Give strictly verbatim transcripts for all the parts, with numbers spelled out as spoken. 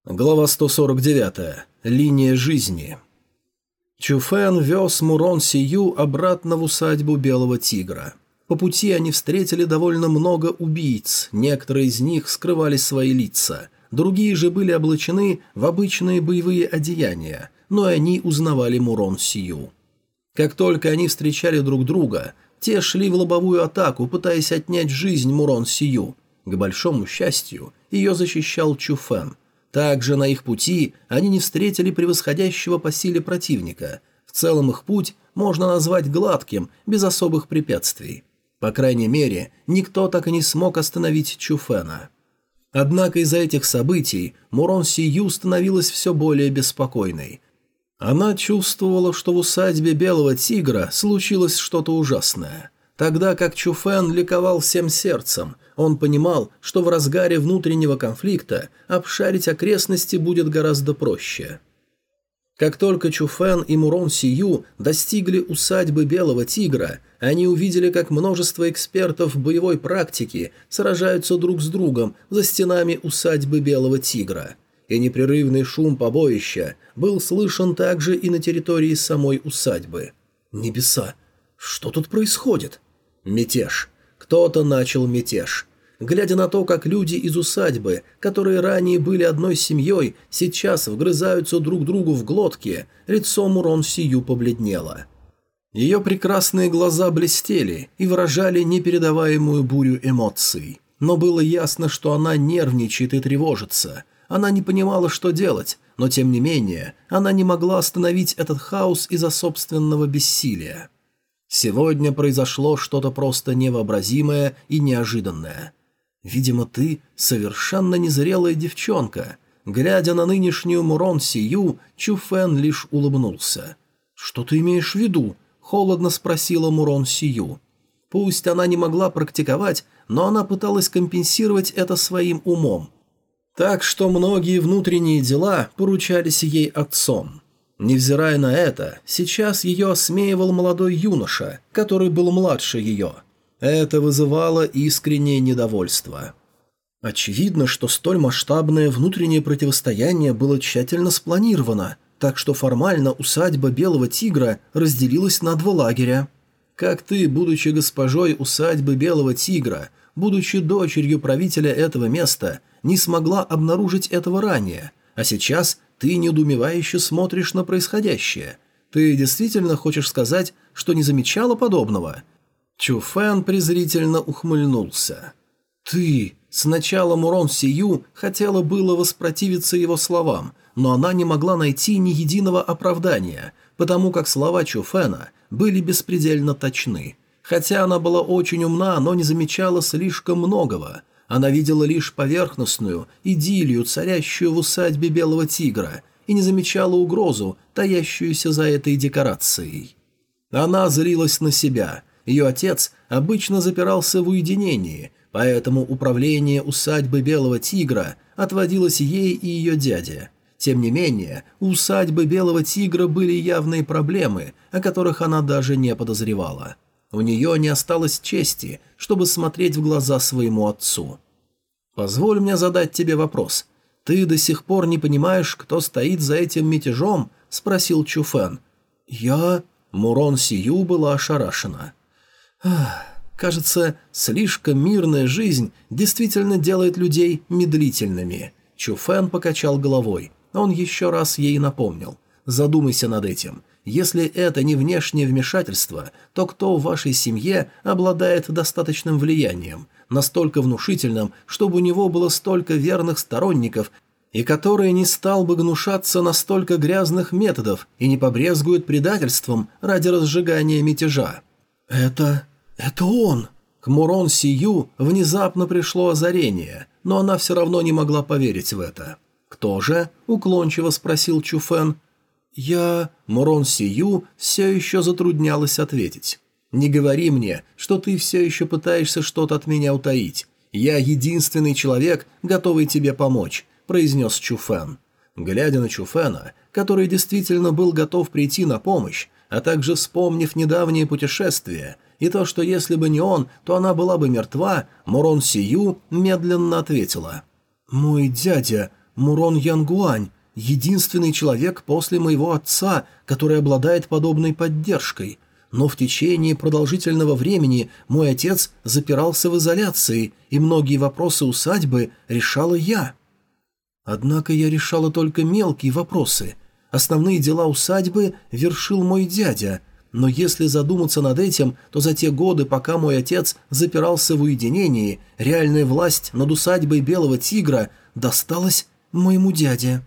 Глава сто сорок девять. Линия жизни. Чуфэн вез Мурон Сию обратно в усадьбу Белого Тигра. По пути они встретили довольно много убийц, некоторые из них скрывали свои лица, другие же были облачены в обычные боевые одеяния, но и они узнавали Мурон Сию. Как только они встречали друг друга, те шли в лобовую атаку, пытаясь отнять жизнь Мурон Сию. К большому счастью, ее защищал Чуфэн. Также на их пути они не встретили превосходящего по силе противника. В целом их путь можно назвать гладким, без особых препятствий. По крайней мере, никто так и не смог остановить Чуфэна. Однако из-за этих событий Мурон Сию становилась все более беспокойной. Она чувствовала, что в усадьбе Белого Тигра случилось что-то ужасное. Тогда как Чуфэн ликовал всем сердцем, он понимал, что в разгаре внутреннего конфликта обшарить окрестности будет гораздо проще. Как только Чуфэн и Мурон Сию достигли усадьбы Белого Тигра, они увидели, как множество экспертов боевой практики сражаются друг с другом за стенами усадьбы Белого Тигра. И непрерывный шум побоища был слышен также и на территории самой усадьбы. Небеса! Что тут происходит? Мятеж. Кто-то начал мятеж. Глядя на то, как люди из усадьбы, которые ранее были одной семьей, сейчас вгрызаются друг другу в глотки, лицо Мурон Сию побледнело. Ее прекрасные глаза блестели и выражали непередаваемую бурю эмоций. Но было ясно, что она нервничает и тревожится. Она не понимала, что делать, но тем не менее, она не могла остановить этот хаос из-за собственного бессилия. Сегодня произошло что-то просто невообразимое и неожиданное. Видимо, ты совершенно незрелая девчонка. Глядя на нынешнюю Мурон Сию, Чуфэн лишь улыбнулся. «Что ты имеешь в виду?» – холодно спросила Мурон Сию. Пусть она не могла практиковать, но она пыталась компенсировать это своим умом. Так что многие внутренние дела поручались ей отцом. Невзирая на это, сейчас ее осмеивал молодой юноша, который был младше ее. Это вызывало искреннее недовольство. Очевидно, что столь масштабное внутреннее противостояние было тщательно спланировано, так что формально усадьба Белого Тигра разделилась на два лагеря. Как ты, будучи госпожой усадьбы Белого Тигра, будучи дочерью правителя этого места, не смогла обнаружить этого ранее, а сейчас ты недоумевающе смотришь на происходящее. Ты действительно хочешь сказать, что не замечала подобного?» Чуфэн презрительно ухмыльнулся. «Ты...» Сначала Мурон Сию хотела было воспротивиться его словам, но она не могла найти ни единого оправдания, потому как слова Чуфэна были беспредельно точны. Хотя она была очень умна, но не замечала слишком многого. Она видела лишь поверхностную идиллию, царящую в усадьбе Белого Тигра, и не замечала угрозу, таящуюся за этой декорацией. Она злилась на себя. Ее отец обычно запирался в уединении, поэтому управление усадьбы Белого Тигра отводилось ей и ее дяде. Тем не менее, у усадьбы Белого Тигра были явные проблемы, о которых она даже не подозревала. У нее не осталось чести, чтобы смотреть в глаза своему отцу. «Позволь мне задать тебе вопрос. Ты до сих пор не понимаешь, кто стоит за этим мятежом?» – спросил Чуфэн. «Я...» – Мурон Сию была ошарашена. «Ах, кажется, слишком мирная жизнь действительно делает людей медлительными». Чуфэн покачал головой. Он еще раз ей напомнил. «Задумайся над этим. Если это не внешнее вмешательство, то кто в вашей семье обладает достаточным влиянием, настолько внушительным, чтобы у него было столько верных сторонников, и который не стал бы гнушаться настолько грязных методов и не побрезгует предательством ради разжигания мятежа?» «Это... это он!» К Мурон Сию внезапно пришло озарение, но она все равно не могла поверить в это. «Кто же?» – уклончиво спросил Чуфэн. «Я...» Мурон Сию все еще затруднялась ответить. «Не говори мне, что ты все еще пытаешься что-то от меня утаить. Я единственный человек, готовый тебе помочь», – произнес Чуфэн. Глядя на Чуфэна, который действительно был готов прийти на помощь, а также вспомнив недавнее путешествие и то, что если бы не он, то она была бы мертва, Мурон Сию медленно ответила. «Мой дядя, Мурон Янгуань, единственный человек после моего отца, который обладает подобной поддержкой. Но в течение продолжительного времени мой отец запирался в изоляции, и многие вопросы усадьбы решала я. Однако я решала только мелкие вопросы. Основные дела усадьбы вершил мой дядя, но если задуматься над этим, то за те годы, пока мой отец запирался в уединении, реальная власть над усадьбой Белого Тигра досталась моему дяде.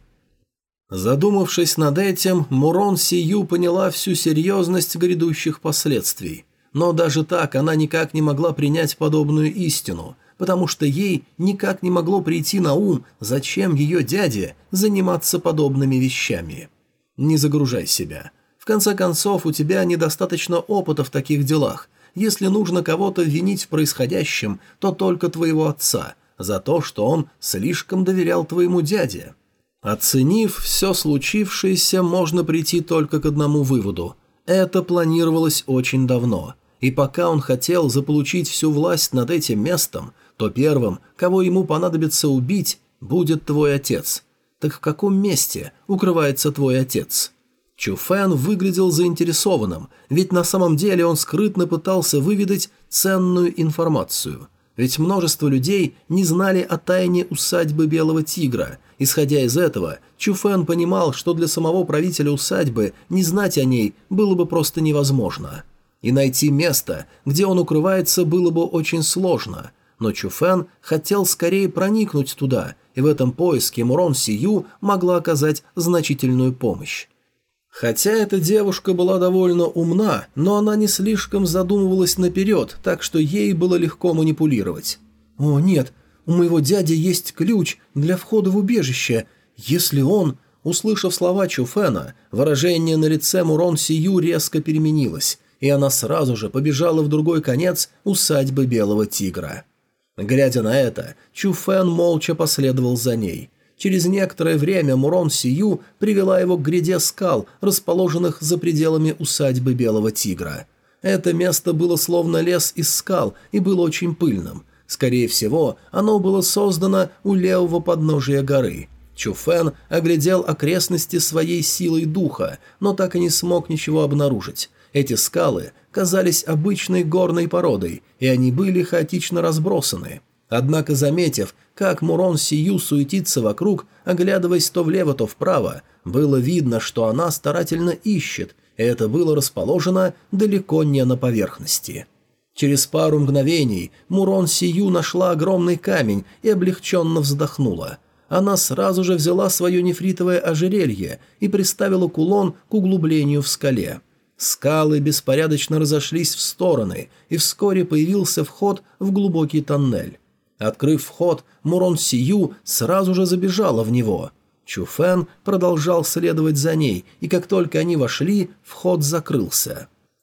Задумавшись над этим, Мурон Сию поняла всю серьезность грядущих последствий. Но даже так она никак не могла принять подобную истину, потому что ей никак не могло прийти на ум, зачем ее дяде заниматься подобными вещами. Не загружай себя. В конце концов, у тебя недостаточно опыта в таких делах. Если нужно кого-то винить в происходящем, то только твоего отца, за то, что он слишком доверял твоему дяде. Оценив все случившееся, можно прийти только к одному выводу. Это планировалось очень давно, и пока он хотел заполучить всю власть над этим местом, то первым, кого ему понадобится убить, будет твой отец. Так в каком месте укрывается твой отец? Чу Фэн выглядел заинтересованным, ведь на самом деле он скрытно пытался выведать ценную информацию. Ведь множество людей не знали о тайне усадьбы Белого Тигра. Исходя из этого, Чу Фэн понимал, что для самого правителя усадьбы не знать о ней было бы просто невозможно. И найти место, где он укрывается, было бы очень сложно. Но Чу Фэн хотел скорее проникнуть туда, и в этом поиске Мурон Сию могла оказать значительную помощь. Хотя эта девушка была довольно умна, но она не слишком задумывалась наперед, так что ей было легко манипулировать. «О, нет, у моего дяди есть ключ для входа в убежище. Если он...» Услышав слова Чу Фэна, выражение на лице Мурон Сию резко переменилось, и она сразу же побежала в другой конец усадьбы Белого Тигра. Глядя на это, Чу Фэн молча последовал за ней. Через некоторое время Мурон Сию привела его к гряде скал, расположенных за пределами усадьбы Белого Тигра. Это место было словно лес из скал и было очень пыльным. Скорее всего, оно было создано у левого подножия горы. Чу Фэн оглядел окрестности своей силой духа, но так и не смог ничего обнаружить. Эти скалы казались обычной горной породой, и они были хаотично разбросаны. Однако, заметив, как Мурон Сию суетится вокруг, оглядываясь то влево, то вправо, было видно, что она старательно ищет, и это было расположено далеко не на поверхности. Через пару мгновений Мурон Сию нашла огромный камень и облегченно вздохнула. Она сразу же взяла свое нефритовое ожерелье и приставила кулон к углублению в скале. Скалы беспорядочно разошлись в стороны, и вскоре появился вход в глубокий тоннель. Открыв вход, Мурон Сию сразу же забежала в него. Чу Фэн продолжал следовать за ней, и как только они вошли, вход закрылся.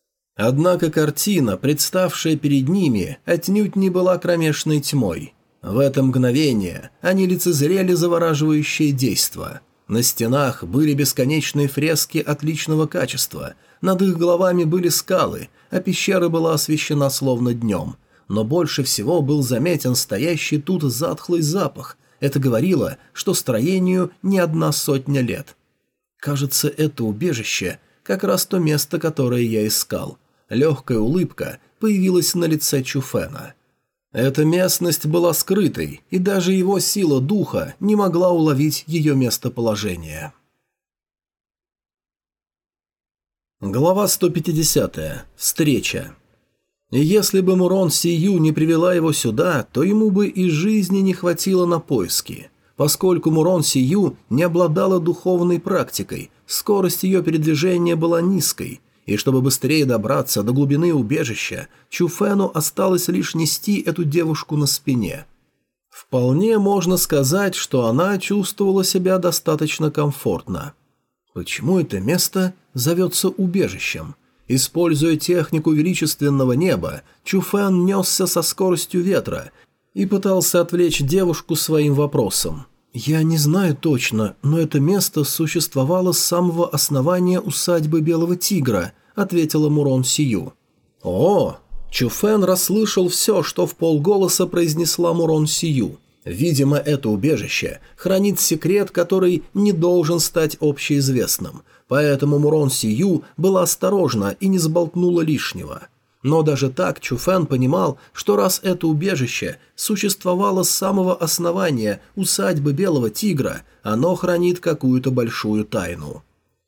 Однако картина, представшая перед ними, отнюдь не была кромешной тьмой. В это мгновение они лицезрели завораживающее действо. На стенах были бесконечные фрески отличного качества, над их головами были скалы, а пещера была освещена словно днем. Но больше всего был заметен стоящий тут затхлый запах. Это говорило, что строению не одна сотня лет. Кажется, это убежище как раз то место, которое я искал. Легкая улыбка появилась на лице Чу Фэна. Эта местность была скрытой, и даже его сила духа не могла уловить ее местоположение. Глава сто пятидесятая. Встреча. Если бы Мурон Сию не привела его сюда, то ему бы и жизни не хватило на поиски. Поскольку Мурон Сию не обладала духовной практикой, скорость ее передвижения была низкой, и чтобы быстрее добраться до глубины убежища, Чу Фэну осталось лишь нести эту девушку на спине. Вполне можно сказать, что она чувствовала себя достаточно комфортно. Почему это место зовется убежищем? Используя технику величественного неба, Чу Фэн несся со скоростью ветра и пытался отвлечь девушку своим вопросом. «Я не знаю точно, но это место существовало с самого основания усадьбы Белого Тигра», — ответила Мурон Сию. «О!» Чу Фэн расслышал все, что в полголоса произнесла Мурон Сию. Видимо, это убежище хранит секрет, который не должен стать общеизвестным, поэтому Мурон Сию была осторожна и не сболтнула лишнего. Но даже так Чуфэн понимал, что раз это убежище существовало с самого основания усадьбы Белого Тигра, оно хранит какую-то большую тайну.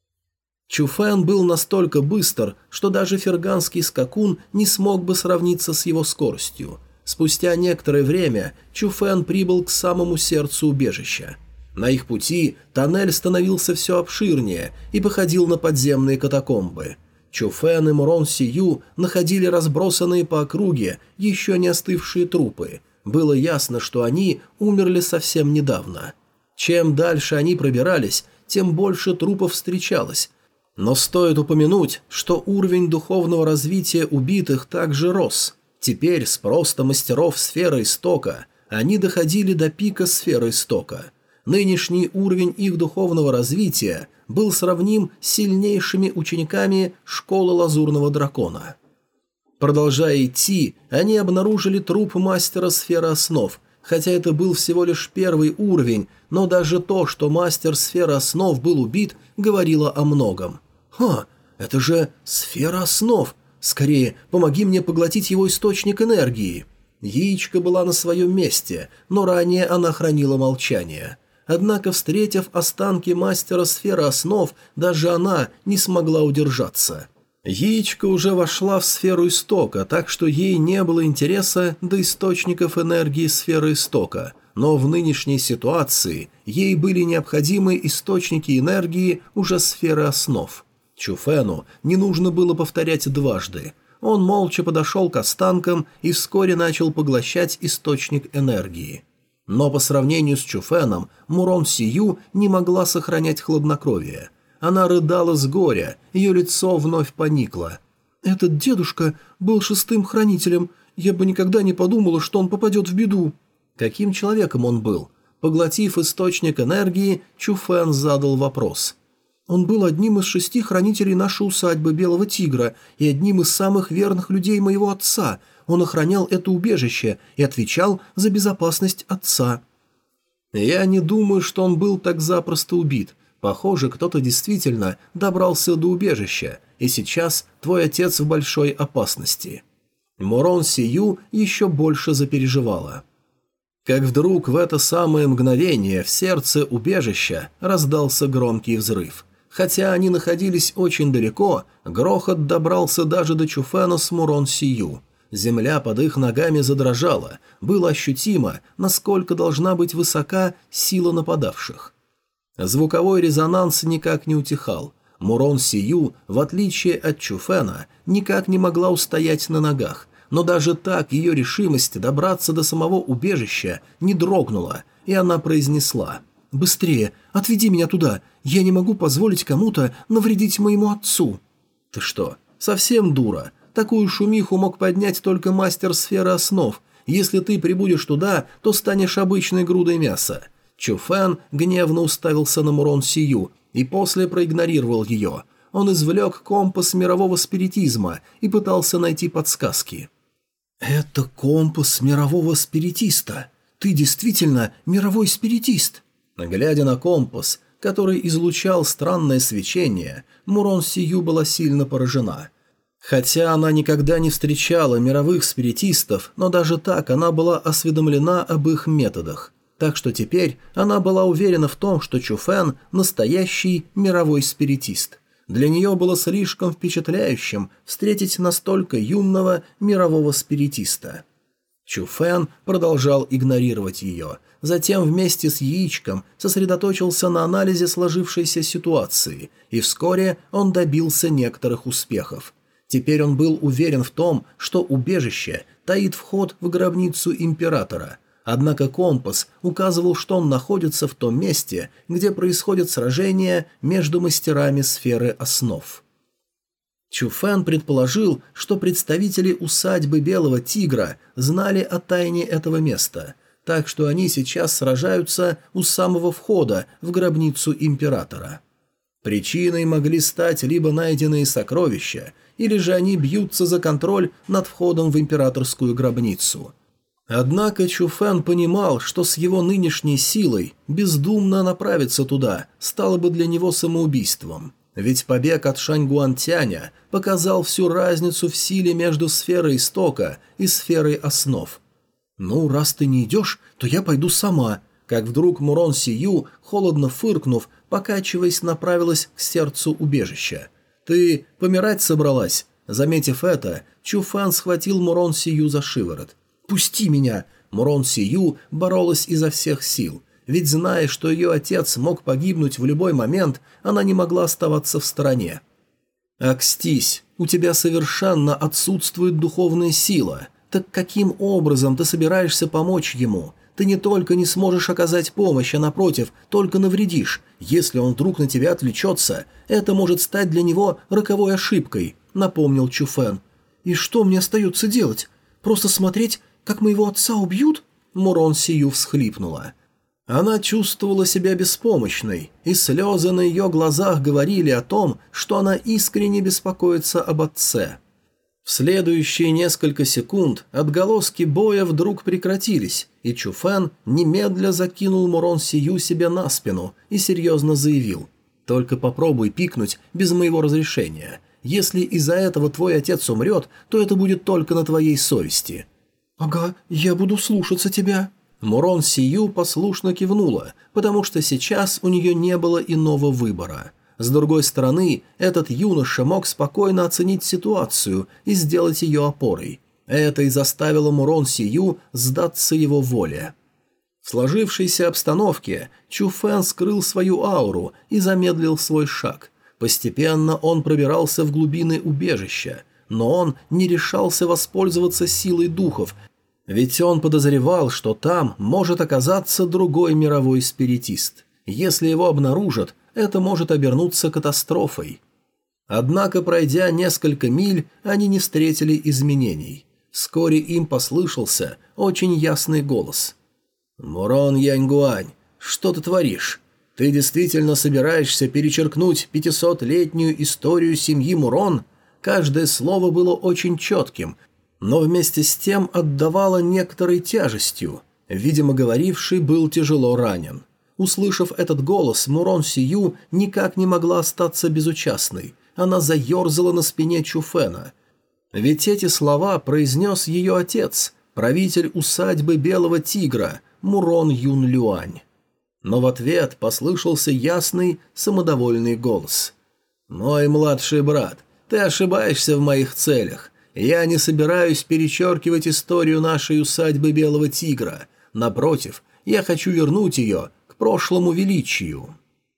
Чуфэн был настолько быстр, что даже ферганский скакун не смог бы сравниться с его скоростью. Спустя некоторое время Чуфэн прибыл к самому сердцу убежища. На их пути тоннель становился все обширнее и походил на подземные катакомбы. Чуфэн и Мурон Сию находили разбросанные по округе еще не остывшие трупы. Было ясно, что они умерли совсем недавно. Чем дальше они пробирались, тем больше трупов встречалось. Но стоит упомянуть, что уровень духовного развития убитых также рос. Теперь с просто мастеров сферы истока они доходили до пика сферы истока. Нынешний уровень их духовного развития был сравним с сильнейшими учениками школы Лазурного Дракона. Продолжая идти, они обнаружили труп мастера сферы основ, хотя это был всего лишь первый уровень, но даже то, что мастер сферы основ был убит, говорило о многом. «Ха, это же сфера основ! Скорее, помоги мне поглотить его источник энергии!» Яичко была на своем месте, но ранее она хранила молчание. Однако, встретив останки мастера сферы основ, даже она не смогла удержаться. Яичко уже вошла в сферу истока, так что ей не было интереса до источников энергии сферы истока, но в нынешней ситуации ей были необходимы источники энергии уже сферы основ. Чуфэну не нужно было повторять дважды. Он молча подошел к останкам и вскоре начал поглощать источник энергии. Но по сравнению с Чуфэном, Мурон Сию не могла сохранять хладнокровие. Она рыдала с горя, ее лицо вновь поникло. «Этот дедушка был шестым хранителем. Я бы никогда не подумала, что он попадет в беду». Каким человеком он был? Поглотив источник энергии, Чуфэн задал вопрос. «Он был одним из шести хранителей нашей усадьбы Белого Тигра и одним из самых верных людей моего отца. Он охранял это убежище и отвечал за безопасность отца». «Я не думаю, что он был так запросто убит. Похоже, кто-то действительно добрался до убежища, и сейчас твой отец в большой опасности». Мурон Сию еще больше запереживала. Как вдруг в это самое мгновение в сердце убежища раздался громкий взрыв. Хотя они находились очень далеко, грохот добрался даже до Чуфэна с Мурон Сию. Земля под их ногами задрожала, было ощутимо, насколько должна быть высока сила нападавших. Звуковой резонанс никак не утихал. Мурон Сию, в отличие от Чуфэна, никак не могла устоять на ногах, но даже так ее решимость добраться до самого убежища не дрогнула, и она произнесла: «Быстрее, отведи меня туда, я не могу позволить кому-то навредить моему отцу». «Ты что, совсем дура? Такую шумиху мог поднять только мастер сферы основ. Если ты прибудешь туда, то станешь обычной грудой мяса». Чуфэн гневно уставился на Мурон Сию и после проигнорировал ее. Он извлек компас мирового спиритизма и пытался найти подсказки. «Это компас мирового спиритиста. Ты действительно мировой спиритист?» Глядя на компас, который излучал странное свечение, Мурон Сию была сильно поражена. Хотя она никогда не встречала мировых спиритистов, но даже так она была осведомлена об их методах. Так что теперь она была уверена в том, что Чуфэн – настоящий мировой спиритист. Для нее было слишком впечатляющим встретить настолько юного мирового спиритиста. Чуфэн продолжал игнорировать ее, затем вместе с яичком сосредоточился на анализе сложившейся ситуации, и вскоре он добился некоторых успехов. Теперь он был уверен в том, что убежище таит вход в гробницу императора. Однако компас указывал, что он находится в том месте, где происходит сражение между мастерами сферы основ. Чуфэн предположил, что представители усадьбы Белого Тигра знали о тайне этого места, так что они сейчас сражаются у самого входа в гробницу императора. Причиной могли стать либо найденные сокровища, или же они бьются за контроль над входом в императорскую гробницу. Однако Чуфэн понимал, что с его нынешней силой бездумно направиться туда стало бы для него самоубийством. Ведь побег от Шаньгуантяня показал всю разницу в силе между сферой истока и сферой основ. «Ну, раз ты не идешь, то я пойду сама», как вдруг Мурон Сию, холодно фыркнув, покачиваясь, направилась к сердцу убежища. «Ты помирать собралась?» Заметив это, Чуфэн схватил Мурон Сию за шиворот. «Пусти меня!» Мурон Сию боролась изо всех сил. Ведь, зная, что ее отец мог погибнуть в любой момент, она не могла оставаться в стороне. «Акстись, у тебя совершенно отсутствует духовная сила. Так каким образом ты собираешься помочь ему? Ты не только не сможешь оказать помощь, а напротив, только навредишь. Если он вдруг на тебя отвлечется, это может стать для него роковой ошибкой», — напомнил Чуфэн. «И что мне остается делать? Просто смотреть, как моего отца убьют?» Мурон Сию всхлипнула. Она чувствовала себя беспомощной, и слезы на ее глазах говорили о том, что она искренне беспокоится об отце. В следующие несколько секунд отголоски боя вдруг прекратились, и Чуфэн немедля закинул Мурон Сию себе на спину и серьезно заявил: «Только попробуй пикнуть без моего разрешения. Если из-за этого твой отец умрет, то это будет только на твоей совести». «Ага, я буду слушаться тебя». Мурон Сию послушно кивнула, потому что сейчас у нее не было иного выбора. С другой стороны, этот юноша мог спокойно оценить ситуацию и сделать ее опорой. Это и заставило Мурон Сию сдаться его воле. В сложившейся обстановке Чуфэн скрыл свою ауру и замедлил свой шаг. Постепенно он пробирался в глубины убежища, но он не решался воспользоваться силой духов, ведь он подозревал, что там может оказаться другой мировой спиритист. Если его обнаружат, это может обернуться катастрофой. Однако, пройдя несколько миль, они не встретили изменений. Вскоре им послышался очень ясный голос. «Мурон Яньгуань, что ты творишь? Ты действительно собираешься перечеркнуть пятисотлетнюю историю семьи Мурон?» Каждое слово было очень четким, но вместе с тем отдавало некоторой тяжестью. Видимо, говоривший был тяжело ранен. Услышав этот голос, Мурон Сию никак не могла остаться безучастной. Она заерзала на спине Чуфэна. Ведь эти слова произнес ее отец, правитель усадьбы Белого Тигра, Мурон Юн Люань. Но в ответ послышался ясный, самодовольный голос. «Мой младший брат, ты ошибаешься в моих целях. Я не собираюсь перечеркивать историю нашей усадьбы Белого Тигра. Напротив, я хочу вернуть ее к прошлому величию».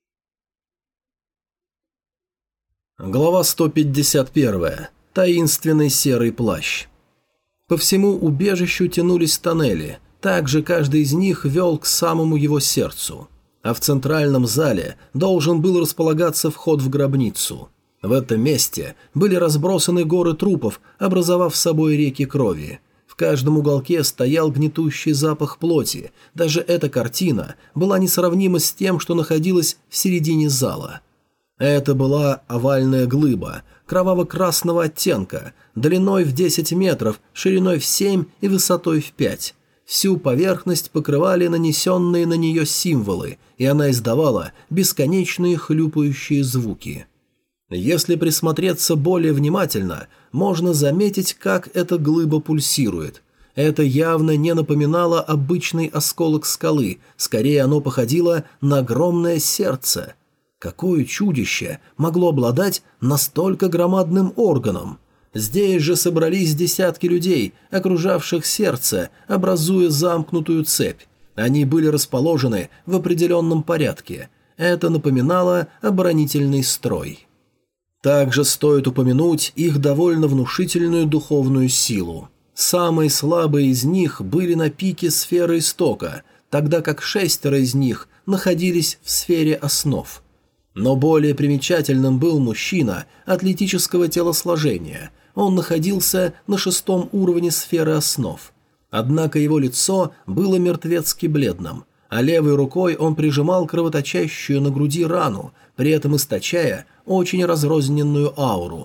Глава сто пятьдесят один. Таинственный серый плащ. По всему убежищу тянулись тоннели, также каждый из них вел к самому его сердцу. А в центральном зале должен был располагаться вход в гробницу. В этом месте были разбросаны горы трупов, образовав собой реки крови. В каждом уголке стоял гнетущий запах плоти. Даже эта картина была несравнима с тем, что находилось в середине зала. Это была овальная глыба, кроваво-красного оттенка, длиной в десять метров, шириной в семь и высотой в пять. Всю поверхность покрывали нанесенные на нее символы, и она издавала бесконечные хлюпающие звуки. Если присмотреться более внимательно, можно заметить, как эта глыба пульсирует. Это явно не напоминало обычный осколок скалы, скорее оно походило на огромное сердце. Какое чудище могло обладать настолько громадным органом? Здесь же собрались десятки людей, окружавших сердце, образуя замкнутую цепь. Они были расположены в определенном порядке. Это напоминало оборонительный строй. Также стоит упомянуть их довольно внушительную духовную силу. Самые слабые из них были на пике сферы истока, тогда как шестеро из них находились в сфере основ. Но более примечательным был мужчина атлетического телосложения. Он находился на шестом уровне сферы основ. Однако его лицо было мертвецки бледным, а левой рукой он прижимал кровоточащую на груди рану, при этом источая очень разрозненную ауру.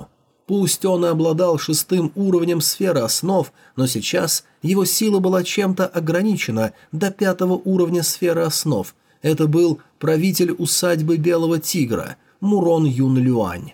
Пусть он и обладал шестым уровнем сферы основ, но сейчас его сила была чем-то ограничена до пятого уровня сферы основ. Это был правитель усадьбы Белого Тигра, Мурон Юн Люань.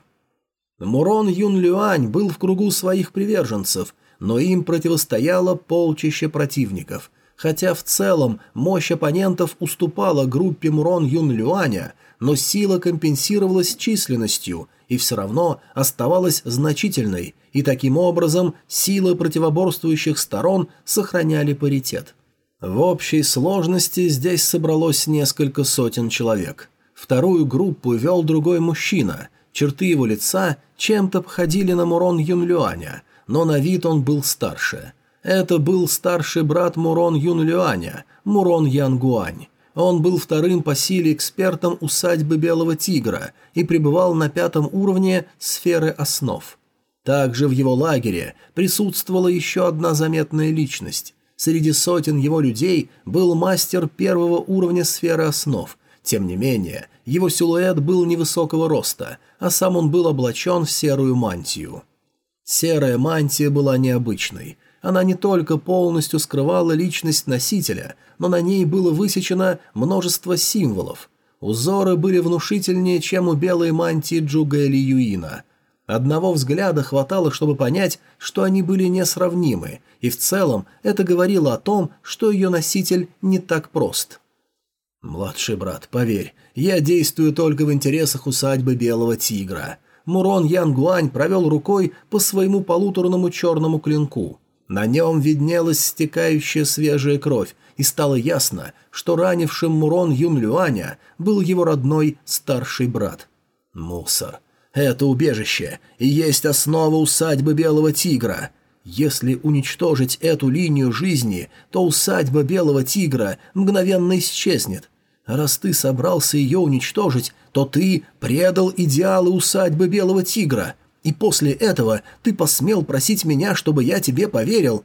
Мурон Юн Люань был в кругу своих приверженцев, но им противостояло полчище противников. Хотя в целом мощь оппонентов уступала группе Мурон Юн Люаня, но сила компенсировалась численностью и все равно оставалась значительной, и таким образом силы противоборствующих сторон сохраняли паритет. В общей сложности здесь собралось несколько сотен человек. Вторую группу вел другой мужчина. Черты его лица чем-то походили на Мурон Юн Люаня, но на вид он был старше. Это был старший брат Мурон Юн Люаня, Мурон Ян Гуань. Он был вторым по силе экспертом усадьбы Белого Тигра и пребывал на пятом уровне сферы основ. Также в его лагере присутствовала еще одна заметная личность. Среди сотен его людей был мастер первого уровня сферы основ. Тем не менее, его силуэт был невысокого роста, а сам он был облачен в серую мантию. Серая мантия была необычной. Она не только полностью скрывала личность носителя, но на ней было высечено множество символов. Узоры были внушительнее, чем у белой мантии Джуга Ли Юина. Одного взгляда хватало, чтобы понять, что они были несравнимы, и в целом это говорило о том, что ее носитель не так прост. «Младший брат, поверь, я действую только в интересах усадьбы Белого Тигра». Мурон Ян Гуань провел рукой по своему полуторному черному клинку. На нем виднелась стекающая свежая кровь, и стало ясно, что ранившим Мурон Юн Люаня был его родной старший брат. Мусор. Это убежище и есть основа усадьбы Белого Тигра. Если уничтожить эту линию жизни, то усадьба Белого Тигра мгновенно исчезнет. Раз ты собрался ее уничтожить, то ты предал идеалы усадьбы Белого Тигра. И после этого ты посмел просить меня, чтобы я тебе поверил?»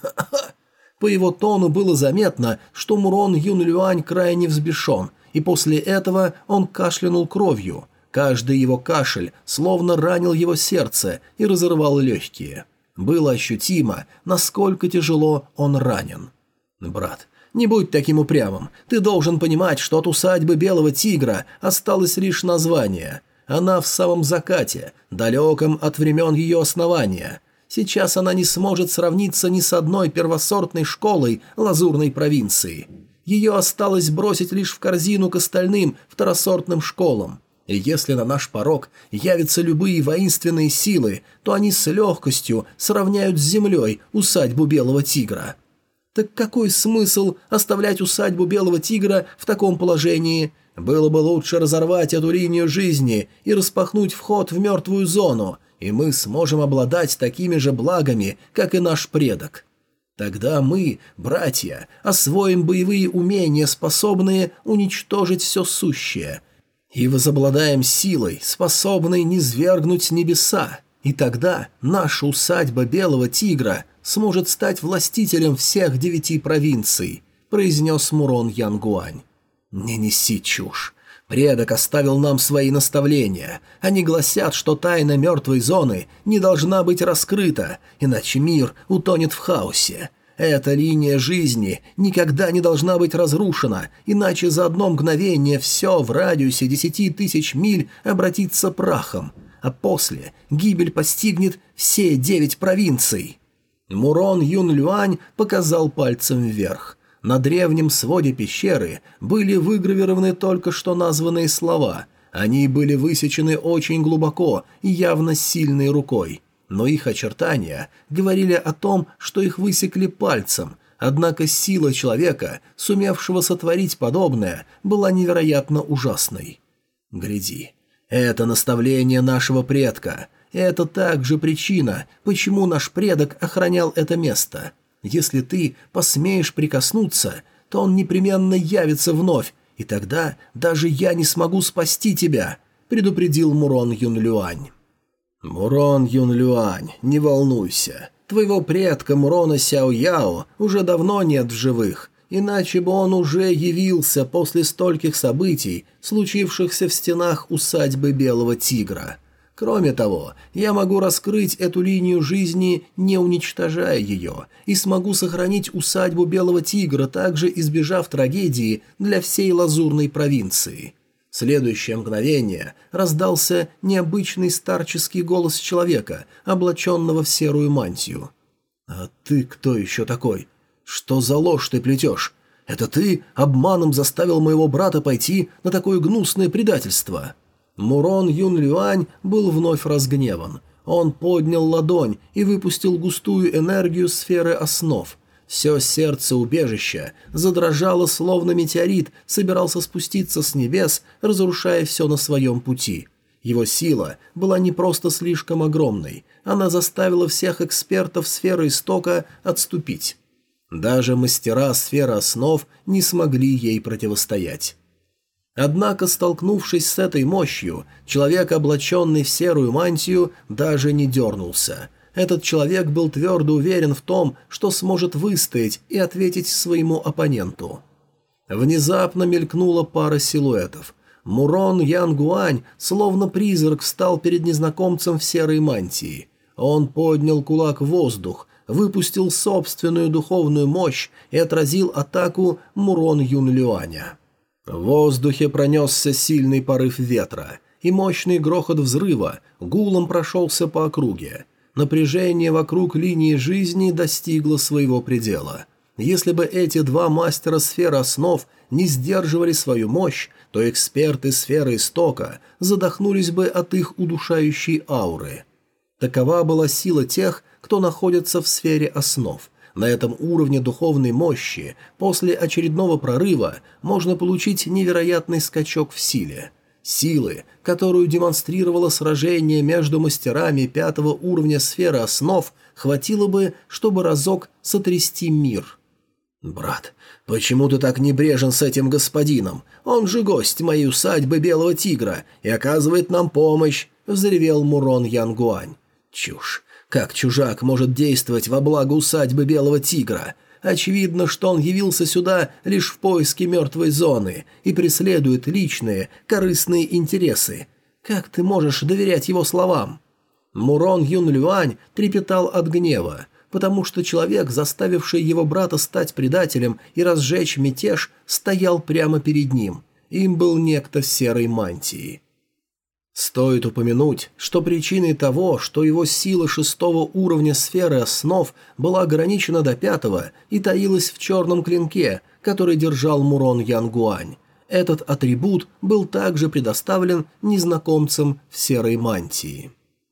По его тону было заметно, что Мурон Юн Люань крайне взбешен, и после этого он кашлянул кровью. Каждый его кашель словно ранил его сердце и разрывал легкие. Было ощутимо, насколько тяжело он ранен. «Брат, не будь таким упрямым. Ты должен понимать, что от усадьбы Белого Тигра осталось лишь название. Она в самом закате, далеком от времен ее основания. Сейчас она не сможет сравниться ни с одной первосортной школой лазурной провинции. Ее осталось бросить лишь в корзину к остальным второсортным школам. И если на наш порог явятся любые воинственные силы, то они с легкостью сравняют с землей усадьбу Белого Тигра. Так какой смысл оставлять усадьбу Белого Тигра в таком положении? Было бы лучше разорвать эту линию жизни и распахнуть вход в мертвую зону, и мы сможем обладать такими же благами, как и наш предок. Тогда мы, братья, освоим боевые умения, способные уничтожить все сущее, и возобладаем силой, способной низвергнуть небеса, и тогда наша усадьба Белого Тигра сможет стать властителем всех девяти провинций», — произнес Мурон Ян Гуань. «Не неси чушь. Предок оставил нам свои наставления. Они гласят, что тайна мертвой зоны не должна быть раскрыта, иначе мир утонет в хаосе. Эта линия жизни никогда не должна быть разрушена, иначе за одно мгновение все в радиусе десяти тысяч миль обратится прахом, а после гибель постигнет все девять провинций». Мурон Юн Люань показал пальцем вверх. На древнем своде пещеры были выгравированы только что названные слова. Они были высечены очень глубоко и явно сильной рукой. Но их очертания говорили о том, что их высекли пальцем, однако сила человека, сумевшего сотворить подобное, была невероятно ужасной. «Гляди, это наставление нашего предка. Это также причина, почему наш предок охранял это место. Если ты посмеешь прикоснуться, то он непременно явится вновь, и тогда даже я не смогу спасти тебя», — предупредил Мурон Юн Люань. «Мурон Юн Люань, не волнуйся. Твоего предка Мурона Сяо Яо уже давно нет в живых, иначе бы он уже явился после стольких событий, случившихся в стенах усадьбы Белого Тигра. Кроме того, я могу раскрыть эту линию жизни, не уничтожая ее, и смогу сохранить усадьбу Белого Тигра, также избежав трагедии для всей Лазурной провинции». В следующее мгновение раздался необычный старческий голос человека, облаченного в серую мантию. «А ты кто еще такой? Что за ложь ты плетешь? Это ты обманом заставил моего брата пойти на такое гнусное предательство?» Мурон Юн Люань был вновь разгневан. Он поднял ладонь и выпустил густую энергию сферы основ. Все сердце убежища задрожало, словно метеорит собирался спуститься с небес, разрушая все на своем пути. Его сила была не просто слишком огромной, она заставила всех экспертов сферы истока отступить. Даже мастера сферы основ не смогли ей противостоять. Однако, столкнувшись с этой мощью, человек, облаченный в серую мантию, даже не дернулся. Этот человек был твердо уверен в том, что сможет выстоять и ответить своему оппоненту. Внезапно мелькнула пара силуэтов. Мурон Янгуань, словно призрак, встал перед незнакомцем в серой мантии. Он поднял кулак в воздух, выпустил собственную духовную мощь и отразил атаку Мурон Юнлюаня. В воздухе пронесся сильный порыв ветра, и мощный грохот взрыва гулом прошелся по округе. Напряжение вокруг линии жизни достигло своего предела. Если бы эти два мастера сферы основ не сдерживали свою мощь, то эксперты сферы истока задохнулись бы от их удушающей ауры. Такова была сила тех, кто находится в сфере основ. На этом уровне духовной мощи после очередного прорыва можно получить невероятный скачок в силе. Силы, которую демонстрировало сражение между мастерами пятого уровня сферы основ, хватило бы, чтобы разок сотрясти мир. «Брат, почему ты так небрежен с этим господином? Он же гость моей усадьбы Белого Тигра и оказывает нам помощь», — взревел Мурон Янгуань. «Чушь. Как чужак может действовать во благо усадьбы Белого Тигра? Очевидно, что он явился сюда лишь в поиске мертвой зоны и преследует личные, корыстные интересы. Как ты можешь доверять его словам?» Мурон Юнлюань трепетал от гнева, потому что человек, заставивший его брата стать предателем и разжечь мятеж, стоял прямо перед ним. Им был некто в серой мантии. Стоит упомянуть, что причиной того, что его сила шестого уровня сферы основ была ограничена до пятого и таилась в черном клинке, который держал Мурон Янгуань. Этот атрибут был также предоставлен незнакомцам в серой мантии.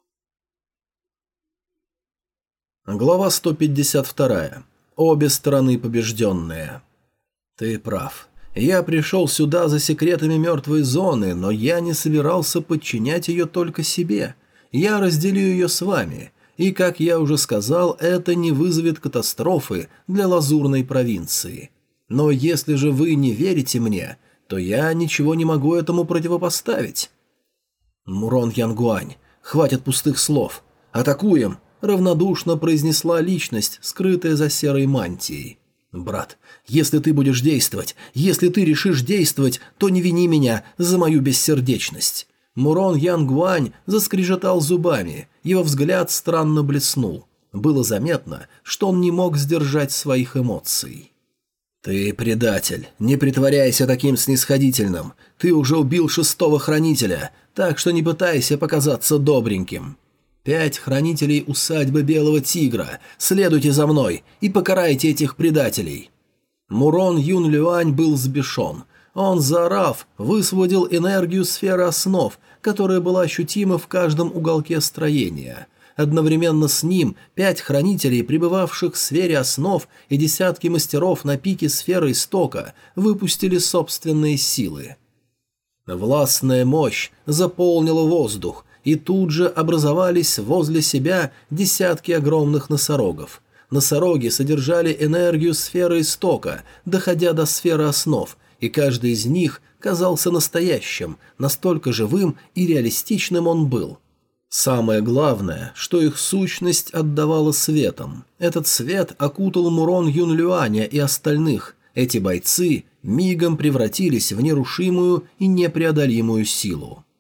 Глава сто пятьдесят два. Обе стороны побежденные. «Ты прав. Я пришел сюда за секретами мертвой зоны, но я не собирался подчинять ее только себе. Я разделю ее с вами, и, как я уже сказал, это не вызовет катастрофы для Лазурной провинции. Но если же вы не верите мне, то я ничего не могу этому противопоставить». «Мурон Янгуань, хватит пустых слов. Атакуем!» — равнодушно произнесла личность, скрытая за серой мантией. «Брат, если ты будешь действовать, если ты решишь действовать, то не вини меня за мою бессердечность». Мурон Янгуань заскрежетал зубами, его взгляд странно блеснул. Было заметно, что он не мог сдержать своих эмоций. «Ты предатель, не притворяйся таким снисходительным. Ты уже убил шестого хранителя, так что не пытайся показаться добреньким. Пять хранителей усадьбы Белого Тигра, следуйте за мной и покарайте этих предателей». Мурон Юнлюань был взбешен. Он, заорав, высвободил энергию сферы основ, которая была ощутима в каждом уголке строения. Одновременно с ним пять хранителей, пребывавших в сфере основ, и десятки мастеров на пике сферы истока выпустили собственные силы. Властная мощь заполнила воздух, и тут же образовались возле себя десятки огромных носорогов. Носороги содержали энергию сферы истока, доходя до сферы основ, и каждый из них казался настоящим, настолько живым и реалистичным он был. Самое главное, что их сущность отдавала светом. Этот свет окутал Мурон Юнлюаня и остальных. Эти бойцы мигом превратились в нерушимую и непреодолимую силу.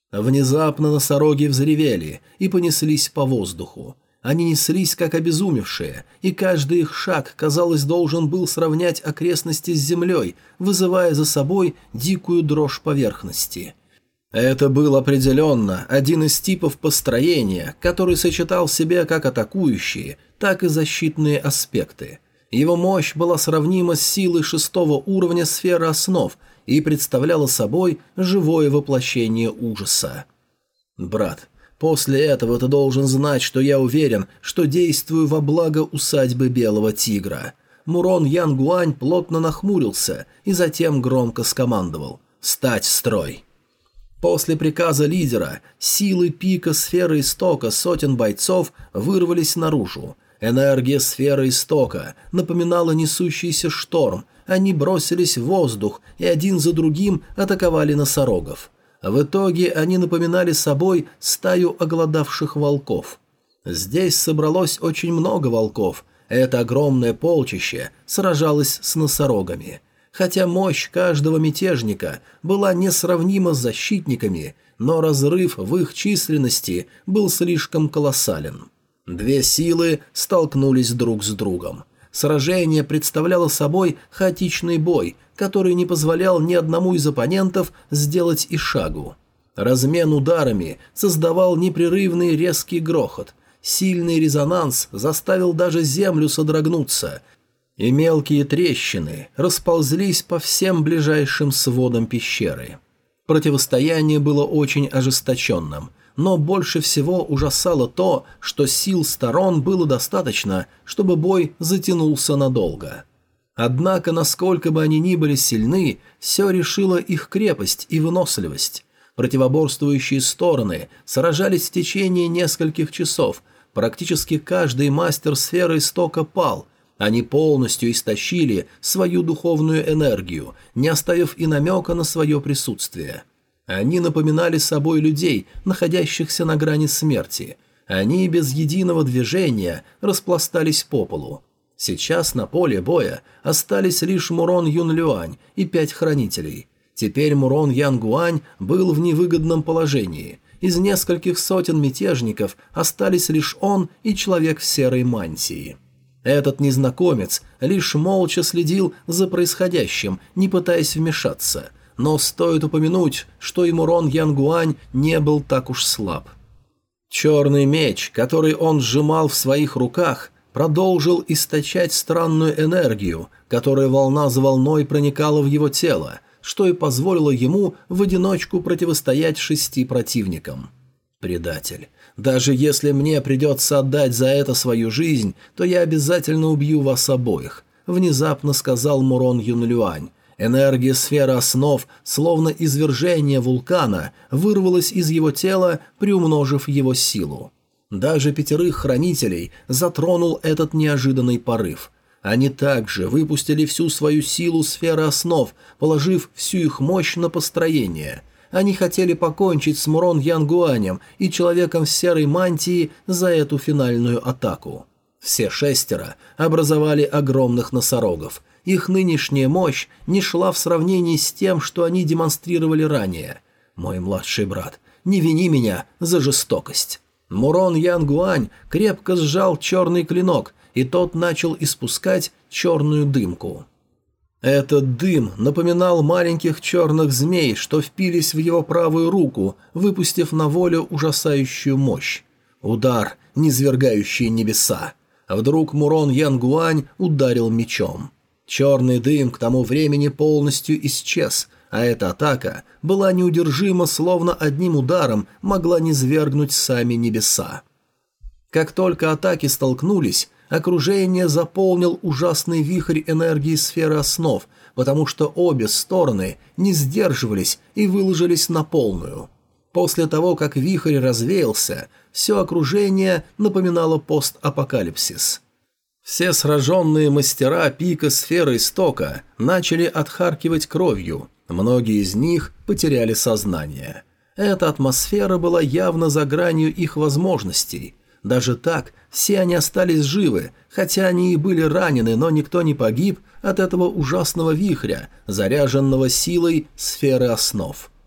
Внезапно носороги взревели и понеслись по воздуху. Они неслись как обезумевшие, и каждый их шаг, казалось, должен был сравнять окрестности с землей, вызывая за собой дикую дрожь поверхности. Это был определенно один из типов построения, который сочетал в себе как атакующие, так и защитные аспекты. Его мощь была сравнима с силой шестого уровня сферы основ и представляла собой живое воплощение ужаса. «Брат, после этого ты должен знать, что я уверен, что действую во благо усадьбы Белого Тигра». Мурон Янгуань плотно нахмурился и затем громко скомандовал: «Встать в строй!». После приказа лидера силы пика сферы истока сотен бойцов вырвались наружу. Энергия сферы истока напоминала несущийся шторм, они бросились в воздух и один за другим атаковали носорогов. В итоге они напоминали собой стаю оголодавших волков. Здесь собралось очень много волков, это огромное полчище сражалось с носорогами. Хотя мощь каждого мятежника была несравнима с защитниками, но разрыв в их численности был слишком колоссален. Две силы столкнулись друг с другом. Сражение представляло собой хаотичный бой, который не позволял ни одному из оппонентов сделать и шагу. Размен ударами создавал непрерывный резкий грохот. Сильный резонанс заставил даже землю содрогнуться, и мелкие трещины расползлись по всем ближайшим сводам пещеры. Противостояние было очень ожесточенным, но больше всего ужасало то, что сил сторон было достаточно, чтобы бой затянулся надолго. Однако, насколько бы они ни были сильны, все решило их крепость и выносливость. Противоборствующие стороны сражались в течение нескольких часов, практически каждый мастер сферы истока пал. Они полностью истощили свою духовную энергию, не оставив и намека на свое присутствие. Они напоминали собой людей, находящихся на грани смерти. Они без единого движения распластались по полу. Сейчас на поле боя остались лишь Мурон Юнлюань и пять хранителей. Теперь Мурон Янгуань был в невыгодном положении. Из нескольких сотен мятежников остались лишь он и человек в серой мантии. Этот незнакомец лишь молча следил за происходящим, не пытаясь вмешаться. Но стоит упомянуть, что и Мурон Янгуань не был так уж слаб. Черный меч, который он сжимал в своих руках, продолжил источать странную энергию, которая волна за волной проникала в его тело, что и позволило ему в одиночку противостоять шести противникам. Предатель. Даже если мне придется отдать за это свою жизнь, то я обязательно убью вас обоих», — внезапно сказал Мурон Юнлюань. Энергия сферы основ, словно извержение вулкана, вырвалась из его тела, приумножив его силу. Даже пятерых хранителей затронул этот неожиданный порыв. Они также выпустили всю свою силу сферы основ, положив всю их мощь на построение. Они хотели покончить с Мурон Янгуанем и человеком в серой мантии за эту финальную атаку. Все шестеро образовали огромных носорогов. Их нынешняя мощь не шла в сравнении с тем, что они демонстрировали ранее. «Мой младший брат, не вини меня за жестокость». Мурон Янгуань крепко сжал черный клинок, и тот начал испускать черную дымку. Этот дым напоминал маленьких черных змей, что впились в его правую руку, выпустив на волю ужасающую мощь. Удар, низвергающий небеса. Вдруг Мурон Янгуань ударил мечом. Черный дым к тому времени полностью исчез, а эта атака была неудержима, словно одним ударом могла низвергнуть сами небеса. Как только атаки столкнулись, окружение заполнил ужасный вихрь энергии сферы основ, потому что обе стороны не сдерживались и выложились на полную. После того, как вихрь развеялся, все окружение напоминало постапокалипсис. Все сраженные мастера пика сферы истока начали отхаркивать кровью, многие из них потеряли сознание. Эта атмосфера была явно за гранью их возможностей. Даже так, все они остались живы, хотя они и были ранены, но никто не погиб от этого ужасного вихря, заряженного силой сферы основ.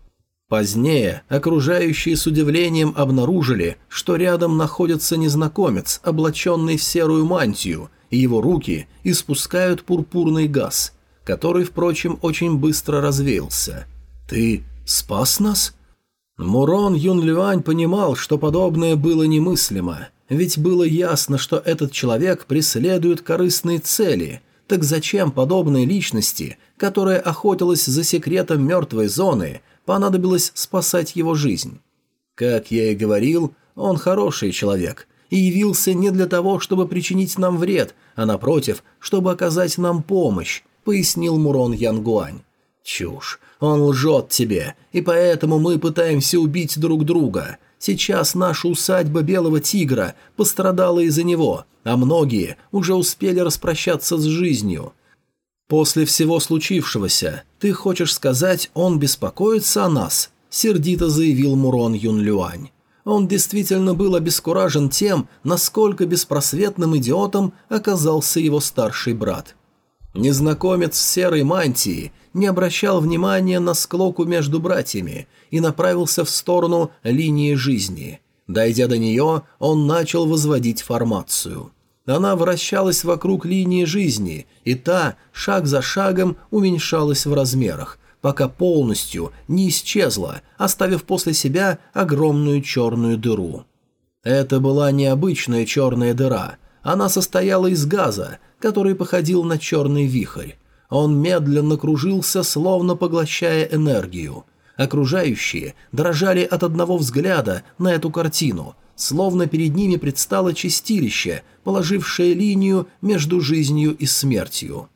Позднее окружающие с удивлением обнаружили, что рядом находится незнакомец, облаченный в серую мантию, и его руки испускают пурпурный газ, который, впрочем, очень быстро развеялся. «Ты спас нас?» Мурон Юнлюань понимал, что подобное было немыслимо, ведь было ясно, что этот человек преследует корыстные цели. Так зачем подобной личности, которая охотилась за секретом мертвой зоны, понадобилось спасать его жизнь? Как я и говорил, он хороший человек и явился не для того, чтобы причинить нам вред, а напротив, чтобы оказать нам помощь, пояснил Мурон Янгуань. Чушь. Он лжет тебе, и поэтому мы пытаемся убить друг друга. Сейчас наша усадьба Белого Тигра пострадала из-за него, а многие уже успели распрощаться с жизнью. После всего случившегося, ты хочешь сказать, он беспокоится о нас? Сердито заявил Мурон Юнлюань. Он действительно был обескуражен тем, насколько беспросветным идиотом оказался его старший брат. Незнакомец в серой мантии не обращал внимания на склоку между братьями и направился в сторону линии жизни. Дойдя до нее, он начал возводить формацию. Она вращалась вокруг линии жизни, и та шаг за шагом уменьшалась в размерах, пока полностью не исчезла, оставив после себя огромную черную дыру. Это была необычная черная дыра. Она состояла из газа, который походил на черный вихрь. Он медленно кружился, словно поглощая энергию. Окружающие дрожали от одного взгляда на эту картину, словно перед ними предстало чистилище, положившее линию между жизнью и смертью.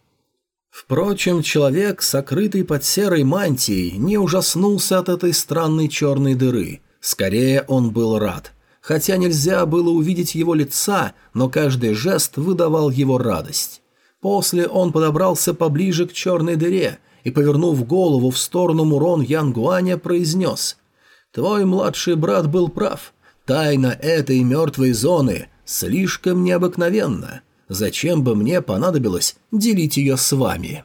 Впрочем, человек, сокрытый под серой мантией, не ужаснулся от этой странной черной дыры. Скорее, он был рад. Хотя нельзя было увидеть его лица, но каждый жест выдавал его радость. После он подобрался поближе к черной дыре и, повернув голову в сторону Мурон Янгуаня, произнес: «Твой младший брат был прав. Тайна этой мертвой зоны слишком необыкновенна. Зачем бы мне понадобилось делить ее с вами?»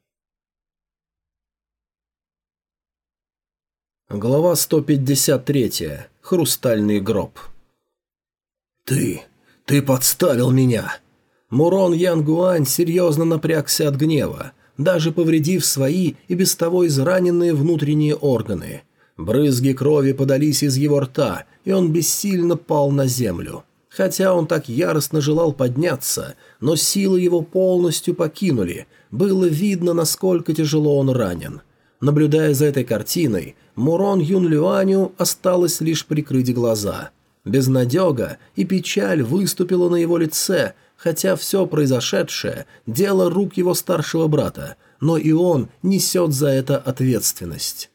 Глава сто пятьдесят три. Хрустальный гроб. «Ты... ты подставил меня!» Мурон Янгуань серьезно напрягся от гнева, даже повредив свои и без того израненные внутренние органы. Брызги крови подались из его рта, и он бессильно пал на землю. Хотя он так яростно желал подняться, но силы его полностью покинули, было видно, насколько тяжело он ранен. Наблюдая за этой картиной, Мурон Юнлюаню осталось лишь прикрыть глаза. Безнадега и печаль выступила на его лице, хотя все произошедшее – дело рук его старшего брата, но и он несет за это ответственность.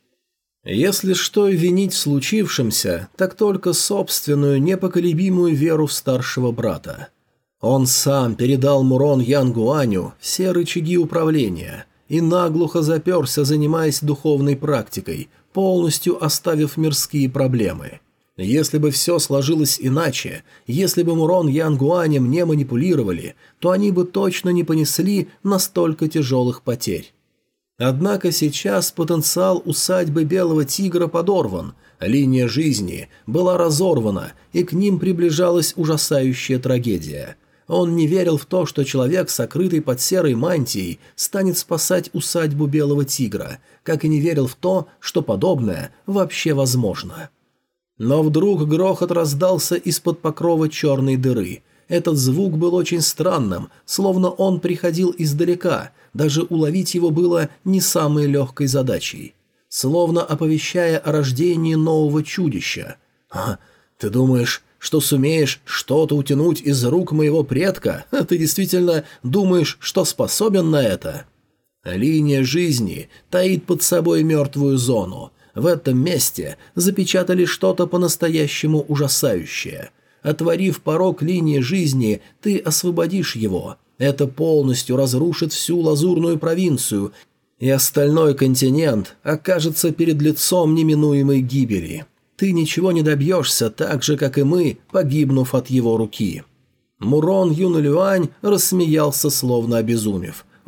Если что и винить в случившемся, так только собственную непоколебимую веру в старшего брата. Он сам передал Мурон Янгуаню все рычаги управления и наглухо заперся, занимаясь духовной практикой, полностью оставив мирские проблемы. Если бы все сложилось иначе, если бы Мурон Янгуанем не манипулировали, то они бы точно не понесли настолько тяжелых потерь. Однако сейчас потенциал усадьбы Белого Тигра подорван, линия жизни была разорвана, и к ним приближалась ужасающая трагедия. Он не верил в то, что человек, сокрытый под серой мантией, станет спасать усадьбу Белого Тигра, как и не верил в то, что подобное вообще возможно. Но вдруг грохот раздался из-под покрова черной дыры. Этот звук был очень странным, словно он приходил издалека, даже уловить его было не самой легкой задачей. Словно оповещая о рождении нового чудища. «А, ты думаешь, что сумеешь что-то утянуть из рук моего предка? Ты действительно думаешь, что способен на это?» Линия жизни таит под собой мертвую зону. В этом месте запечатали что-то по-настоящему ужасающее. Отворив порог линии жизни, ты освободишь его. Это полностью разрушит всю лазурную провинцию, и остальной континент окажется перед лицом неминуемой гибели. Ты ничего не добьешься, так же, как и мы, погибнув от его руки». Мурон Юнлюань рассмеялся, словно обезумев.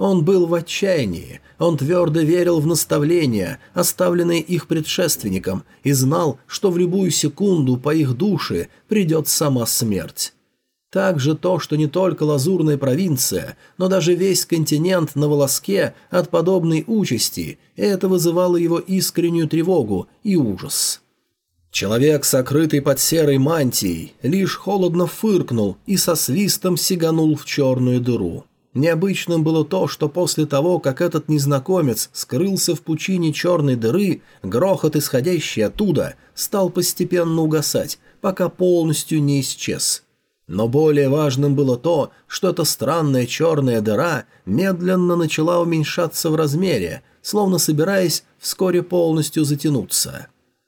Он был в отчаянии, он твердо верил в наставления, оставленные их предшественником, и знал, что в любую секунду по их душе придет сама смерть. Также то, что не только лазурная провинция, но даже весь континент на волоске от подобной участи, это вызывало его искреннюю тревогу и ужас. Человек, сокрытый под серой мантией, лишь холодно фыркнул и со свистом сиганул в черную дыру. Необычным было то, что после того, как этот незнакомец скрылся в пучине черной дыры, грохот, исходящий оттуда, стал постепенно угасать, пока полностью не исчез. Но более важным было то, что эта странная черная дыра медленно начала уменьшаться в размере, словно собираясь вскоре полностью затянуться.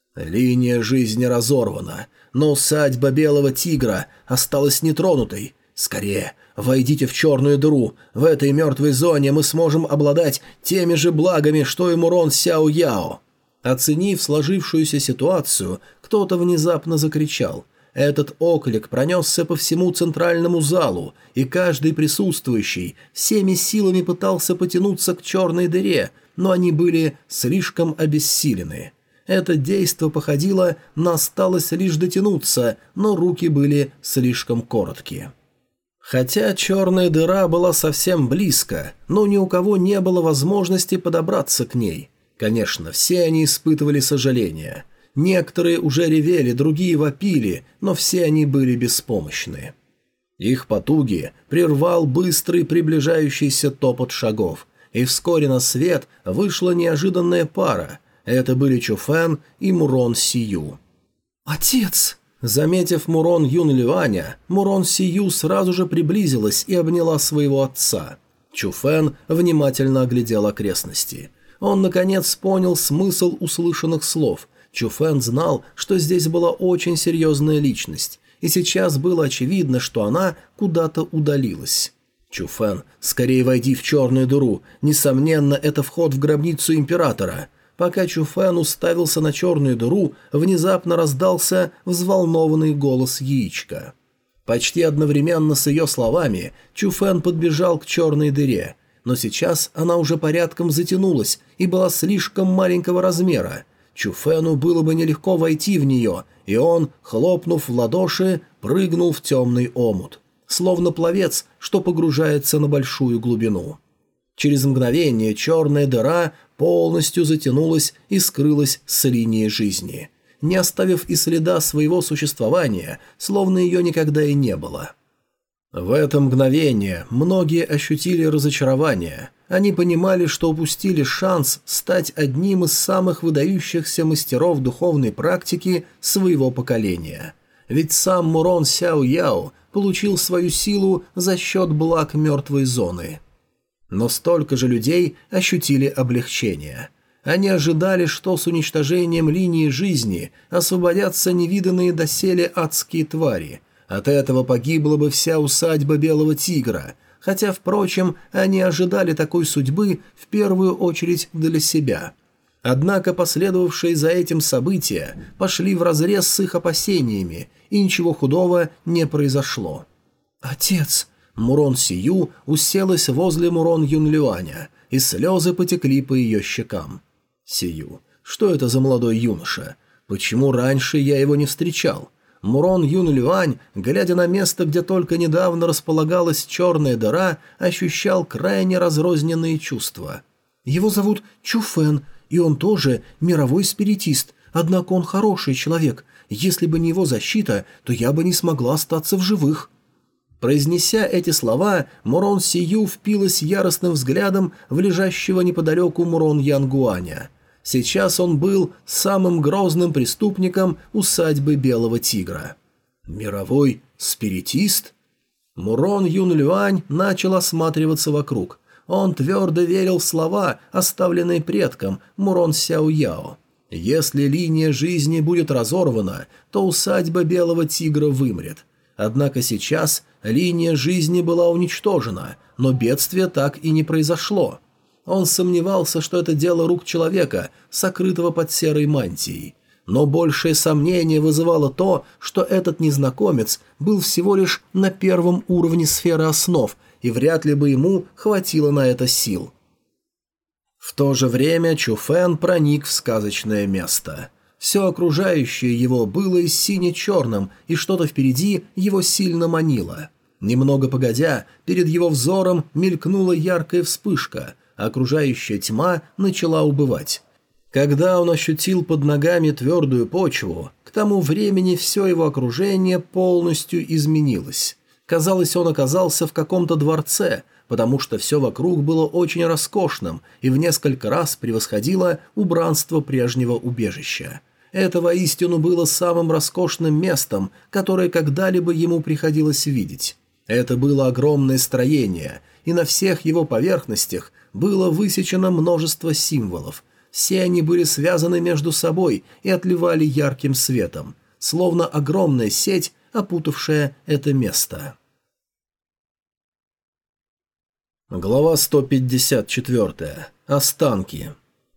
Линия жизни разорвана, но усадьба Белого Тигра осталась нетронутой. Скорее, войдите в черную дыру. В этой мертвой зоне мы сможем обладать теми же благами, что и Мурон Сяо Яо. Оценив сложившуюся ситуацию, кто-то внезапно закричал. Этот оклик пронесся по всему центральному залу, и каждый присутствующий всеми силами пытался потянуться к черной дыре, но они были слишком обессилены. Это действо походило на осталось лишь дотянуться, но руки были слишком короткие. Хотя черная дыра была совсем близко, но ни у кого не было возможности подобраться к ней. Конечно, все они испытывали сожаление. Некоторые уже ревели, другие вопили, но все они были беспомощны. Их потуги прервал быстрый приближающийся топот шагов, и вскоре на свет вышла неожиданная пара. Это были Чуфэн и Мурон Сию. «Отец!» Заметив Мурон Юнлюаня, Мурон Сию сразу же приблизилась и обняла своего отца. Чуфэн внимательно оглядел окрестности. Он, наконец, понял смысл услышанных слов. Чуфэн знал, что здесь была очень серьезная личность, и сейчас было очевидно, что она куда-то удалилась. «Чуфэн, скорее войди в черную дыру. Несомненно, это вход в гробницу императора». Пока Чуфэн уставился на черную дыру, внезапно раздался взволнованный голос яичка. Почти одновременно с ее словами Чуфэн подбежал к черной дыре, но сейчас она уже порядком затянулась и была слишком маленького размера. Чуфэну было бы нелегко войти в нее, и он, хлопнув в ладоши, прыгнул в темный омут, словно пловец, что погружается на большую глубину. Через мгновение черная дыра полностью затянулась и скрылась с линии жизни, не оставив и следа своего существования, словно ее никогда и не было. В это мгновение многие ощутили разочарование. Они понимали, что упустили шанс стать одним из самых выдающихся мастеров духовной практики своего поколения. Ведь сам Мурон Сяо Яо получил свою силу за счет благ мертвой зоны. Но столько же людей ощутили облегчение. Они ожидали, что с уничтожением линии жизни освободятся невиданные доселе адские твари. От этого погибла бы вся усадьба Белого Тигра, хотя, впрочем, они ожидали такой судьбы в первую очередь для себя. Однако последовавшие за этим события пошли вразрез с их опасениями, и ничего худого не произошло. «Отец!» Мурон Сию уселась возле Мурон Юнлюаня, и слезы потекли по ее щекам. «Сию, что это за молодой юноша? Почему раньше я его не встречал?» Мурон Юнлюань, глядя на место, где только недавно располагалась черная дыра, ощущал крайне разрозненные чувства. «Его зовут Чуфэн, и он тоже мировой спиритист, однако он хороший человек. Если бы не его защита, то я бы не смогла остаться в живых». Произнеся эти слова, Мурон Сию впилась яростным взглядом в лежащего неподалеку Мурон Янгуаня. Сейчас он был самым грозным преступником усадьбы Белого Тигра. «Мировой спиритист?» Мурон Юнлюань начал осматриваться вокруг. Он твердо верил в слова, оставленные предком Мурон Сяо Яо. Если линия жизни будет разорвана, то усадьба Белого Тигра вымрет. Однако сейчас линия жизни была уничтожена, но бедствие так и не произошло. Он сомневался, что это дело рук человека, сокрытого под серой мантией. Но большее сомнение вызывало то, что этот незнакомец был всего лишь на первом уровне сферы основ и вряд ли бы ему хватило на это сил. В то же время Чуфэн проник в сказочное место. Все окружающее его было сине-черным, и что-то впереди его сильно манило. Немного погодя, перед его взором мелькнула яркая вспышка, а окружающая тьма начала убывать. Когда он ощутил под ногами твердую почву, к тому времени все его окружение полностью изменилось. Казалось, он оказался в каком-то дворце, потому что все вокруг было очень роскошным и в несколько раз превосходило убранство прежнего убежища. Это воистину было самым роскошным местом, которое когда-либо ему приходилось видеть. Это было огромное строение, и на всех его поверхностях было высечено множество символов. Все они были связаны между собой и отливали ярким светом, словно огромная сеть, опутавшая это место. Глава сто пятьдесят четыре. Останки.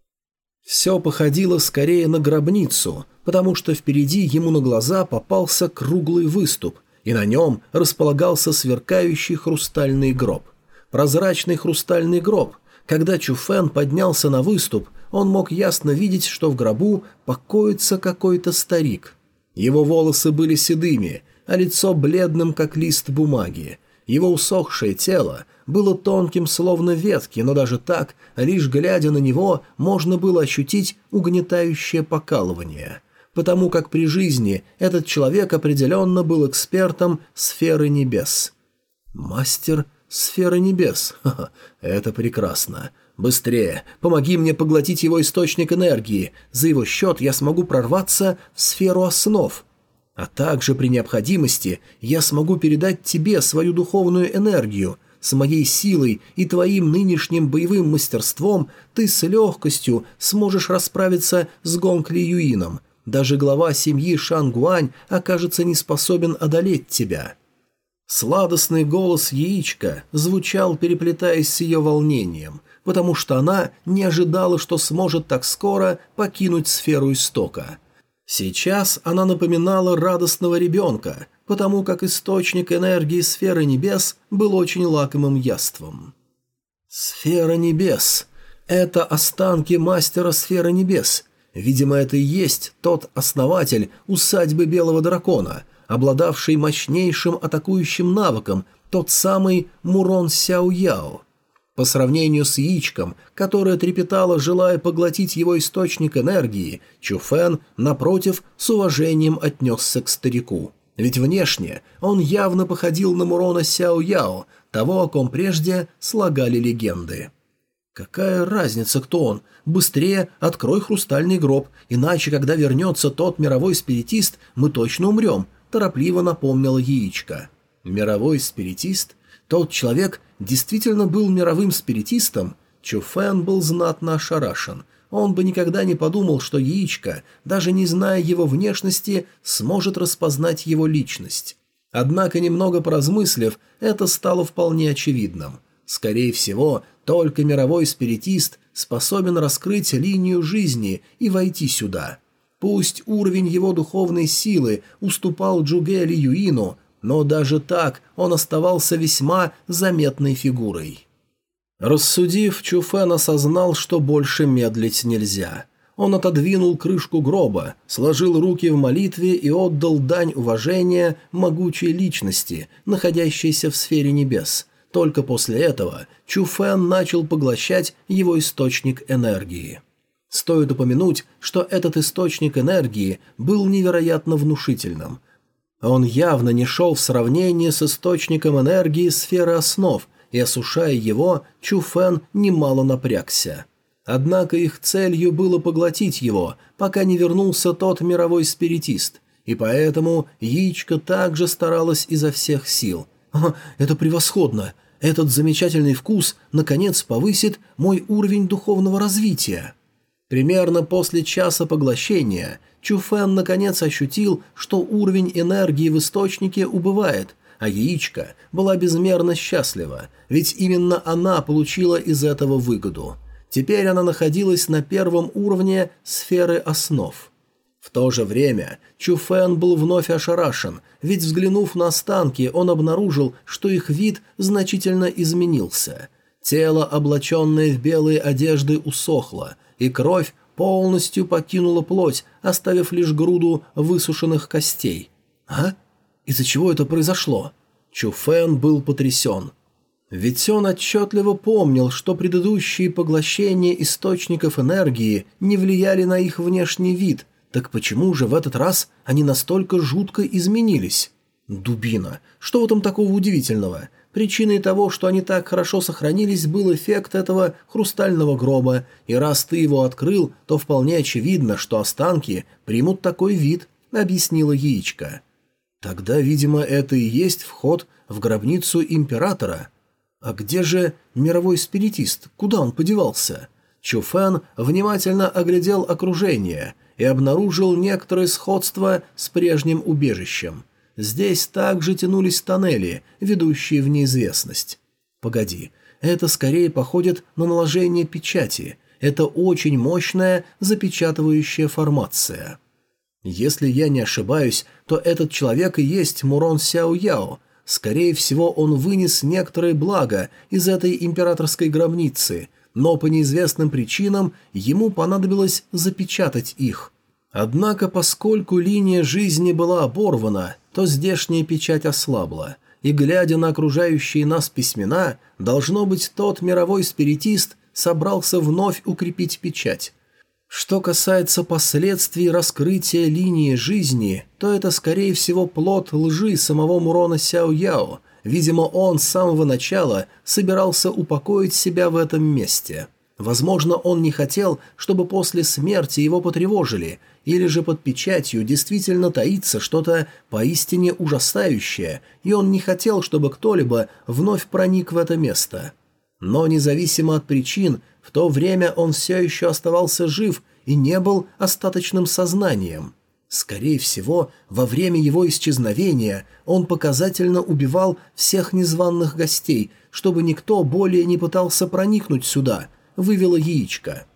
Все походило скорее на гробницу, потому что впереди ему на глаза попался круглый выступ, и на нем располагался сверкающий хрустальный гроб. Прозрачный хрустальный гроб. Когда Чуфэн поднялся на выступ, он мог ясно видеть, что в гробу покоится какой-то старик. Его волосы были седыми, а лицо бледным, как лист бумаги. Его усохшее тело было тонким, словно ветки, но даже так, лишь глядя на него, можно было ощутить угнетающее покалывание, потому как при жизни этот человек определенно был экспертом сферы небес. Мастер сферы небес. Ха-ха, это прекрасно. Быстрее, помоги мне поглотить его источник энергии. За его счет я смогу прорваться в сферу основ. А также при необходимости я смогу передать тебе свою духовную энергию. С моей силой и твоим нынешним боевым мастерством ты с легкостью сможешь расправиться с Гонг Ли Юином. Даже глава семьи Шан Гуань окажется не способен одолеть тебя». Сладостный голос яичка звучал, переплетаясь с ее волнением, потому что она не ожидала, что сможет так скоро покинуть сферу истока. Сейчас она напоминала радостного ребенка, потому как источник энергии сферы небес был очень лакомым яством. Сфера небес – это останки мастера сферы небес. Видимо, это и есть тот основатель усадьбы Белого Дракона, обладавший мощнейшим атакующим навыком, тот самый Мурон Сяо Яо. По сравнению с яичком, которое трепетало, желая поглотить его источник энергии, Чуфэн, напротив, с уважением отнесся к старику. Ведь внешне он явно походил на Мурона Сяо Яо, того, о ком прежде слагали легенды. «Какая разница, кто он? Быстрее открой хрустальный гроб, иначе, когда вернется тот мировой спиритист, мы точно умрем», – торопливо напомнила яичко. «Мировой спиритист? Тот человек действительно был мировым спиритистом?» Чуфэн был знатно ошарашен. Он бы никогда не подумал, что яичко, даже не зная его внешности, сможет распознать его личность. Однако, немного поразмыслив, это стало вполне очевидным. Скорее всего, только мировой спиритист способен раскрыть линию жизни и войти сюда. Пусть уровень его духовной силы уступал Джуге Ли Юину, но даже так он оставался весьма заметной фигурой. Рассудив, Чуфэн осознал, что больше медлить нельзя. Он отодвинул крышку гроба, сложил руки в молитве и отдал дань уважения могучей личности, находящейся в сфере небес. Только после этого Чуфэн начал поглощать его источник энергии. Стоит упомянуть, что этот источник энергии был невероятно внушительным. Он явно не шел в сравнение с источником энергии сферы основ, и, осушая его, Чуфэн немало напрягся. Однако их целью было поглотить его, пока не вернулся тот мировой спиритист, и поэтому яичко также старалась изо всех сил. «О, это превосходно! Этот замечательный вкус, наконец, повысит мой уровень духовного развития». Примерно после часа поглощения Чуфэн наконец ощутил, что уровень энергии в источнике убывает, а яичко была безмерно счастлива, ведь именно она получила из этого выгоду. Теперь она находилась на первом уровне сферы основ. В то же время Чу Фэн был вновь ошарашен, ведь, взглянув на останки, он обнаружил, что их вид значительно изменился. Тело, облаченное в белые одежды, усохло, и кровь полностью покинула плоть, оставив лишь груду высушенных костей. «А? Из-за чего это произошло?» Чу Фэн был потрясен. Ведь он отчетливо помнил, что предыдущие поглощения источников энергии не влияли на их внешний вид, так почему же в этот раз они настолько жутко изменились? Дубина. Что в этом такого удивительного? Причиной того, что они так хорошо сохранились, был эффект этого хрустального гроба, и раз ты его открыл, то вполне очевидно, что останки примут такой вид, объяснила яичко. Тогда, видимо, это и есть вход в гробницу императора. А где же мировой спиритист? Куда он подевался? Чу Фэн внимательно оглядел окружение и обнаружил некоторое сходство с прежним убежищем. Здесь также тянулись тоннели, ведущие в неизвестность. Погоди, это скорее походит на наложение печати. Это очень мощная запечатывающая формация. Если я не ошибаюсь, то этот человек и есть Мурон Сяо Яо. Скорее всего, он вынес некоторые блага из этой императорской гробницы, но по неизвестным причинам ему понадобилось запечатать их. Однако, поскольку линия жизни была оборвана, то здешняя печать ослабла, и, глядя на окружающие нас письмена, должно быть, тот мировой спиритист собрался вновь укрепить печать. Что касается последствий раскрытия линии жизни, то это, скорее всего, плод лжи самого Мурона Сяо Яо. Видимо, он с самого начала собирался упокоить себя в этом месте. Возможно, он не хотел, чтобы после смерти его потревожили, или же под печатью действительно таится что-то поистине ужасающее, и он не хотел, чтобы кто-либо вновь проник в это место. Но независимо от причин, в то время он все еще оставался жив и не был остаточным сознанием. Скорее всего, во время его исчезновения он показательно убивал всех незваных гостей, чтобы никто более не пытался проникнуть сюда, вывела яичко.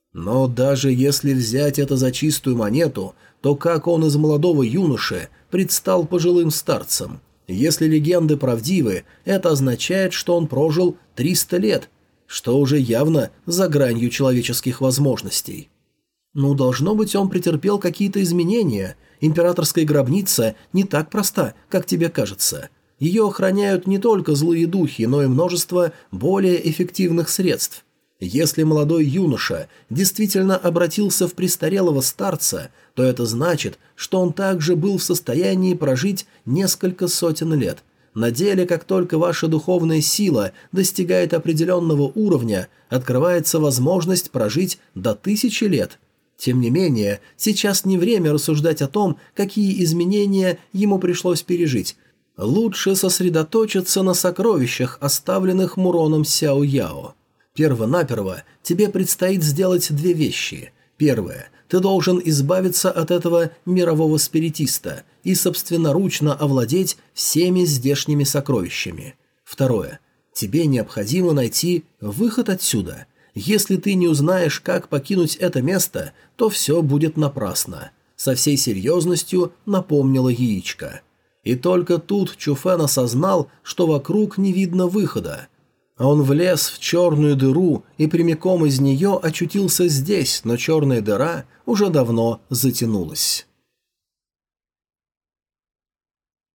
Но даже если взять это за чистую монету, то как он из молодого юноши предстал пожилым старцем? Если легенды правдивы, это означает, что он прожил триста лет, что уже явно за гранью человеческих возможностей. Ну, должно быть, он претерпел какие-то изменения. Императорская гробница не так проста, как тебе кажется. Ее охраняют не только злые духи, но и множество более эффективных средств. Если молодой юноша действительно обратился в престарелого старца, то это значит, что он также был в состоянии прожить несколько сотен лет. На деле, как только ваша духовная сила достигает определенного уровня, открывается возможность прожить до тысячи лет. Тем не менее, сейчас не время рассуждать о том, какие изменения ему пришлось пережить. Лучше сосредоточиться на сокровищах, оставленных Муроном Сяо Яо. Первонаперво тебе предстоит сделать две вещи. Первое. Ты должен избавиться от этого мирового спиритиста и собственноручно овладеть всеми здешними сокровищами. Второе. Тебе необходимо найти выход отсюда. Если ты не узнаешь, как покинуть это место, то все будет напрасно. Со всей серьезностью напомнила яичко. И только тут Чу Фэн осознал, что вокруг не видно выхода. Он влез в черную дыру и прямиком из нее очутился здесь, но черная дыра уже давно затянулась.